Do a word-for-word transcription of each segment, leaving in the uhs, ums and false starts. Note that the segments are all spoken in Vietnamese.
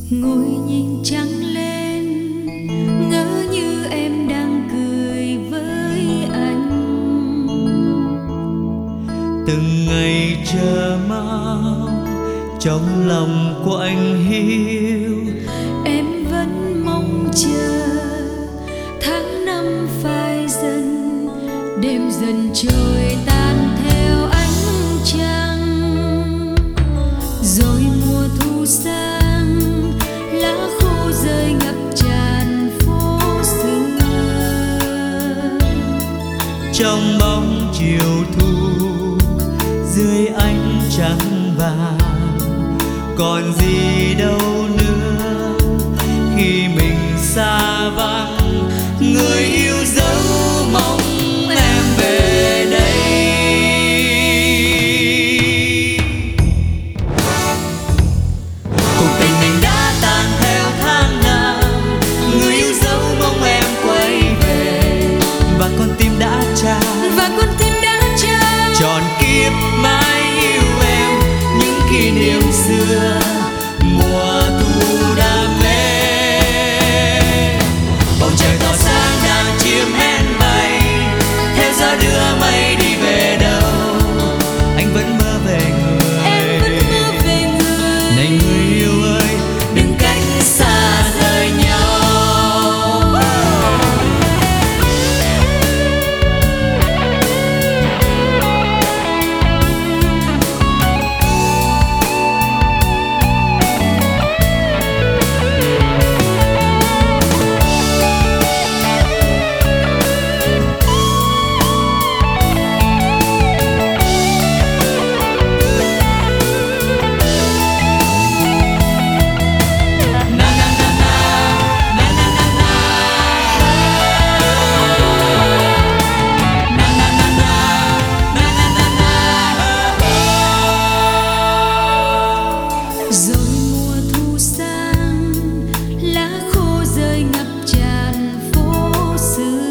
Ngồi nhìn trăng lên, ngỡ như em đang cười với anh. Từng ngày chờ mong trong lòng của anh hiu, Em vẫn mong chờ tháng năm phai dần, đêm dần trôi tan theo ánh trăng. Rồi mùa thu sang, lá khô rơi ngập tràn phố xưa. trong bóng chiều thu dưới ánh trăng vàng, còn gì đâu nữa khi mình xa vắng. Người yêu dấu mong em về đây. Cuộc tình mình đã tan theo tháng năm, người yêu dấu mong em quay về, và con tim đã trao Và con tim đã trao tròn kiếp mãi yêu em những kỷ niệm xưa mùa thu đam mê. Bầu trời tỏ sáng đang chim én bay, theo gió đưa mây đi về đâu. Anh vẫn mơ về người, em vẫn mơ về người. này người yêu ơi, đừng cách xa rời nhau. Rồi mùa thu sang, lá khô rơi ngập tràn phố xưa.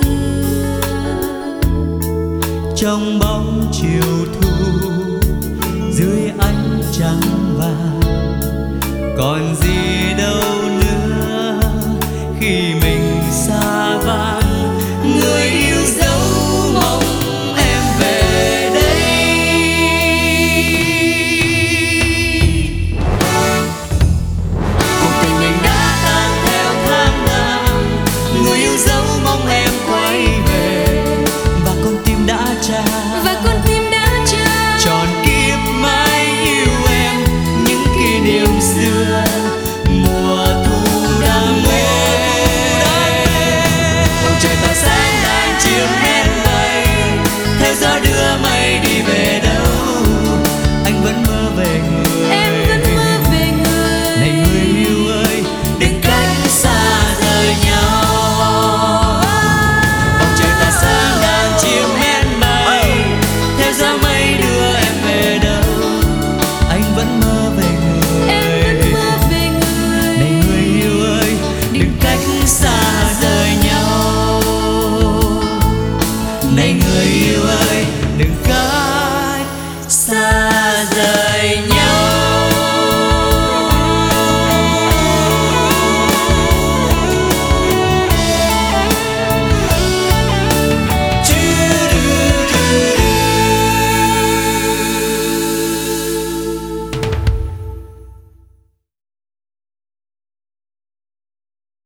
Trong bóng chiều thu dưới ánh trăng vàng, còn gì đâu nữa khi mình xa vắng. Người yêu dấu mong em về đây. Cuộc tình mình đã tan theo tháng năm, người yêu dấu mong em quay về, và con tim đã trao Và con tim đã trao tròn kiếp mãi yêu em những kỷ niệm xưa mùa thu đam mê. Bầu trời tỏ sáng đang chiều én bay, theo gió đưa mây đi về đâu. Anh vẫn mơ về người, em vẫn mơ về người. này người yêu ơi, đừng cách xa rời nhau. Bầu trời tỏa sáng đang chiều én bay, theo gió mây đưa em về đâu. Anh vẫn mơ về người, Em vẫn mơ về người. này người yêu ơi, đừng cách xa rời nhau. Này người yêu ơi, đừng cách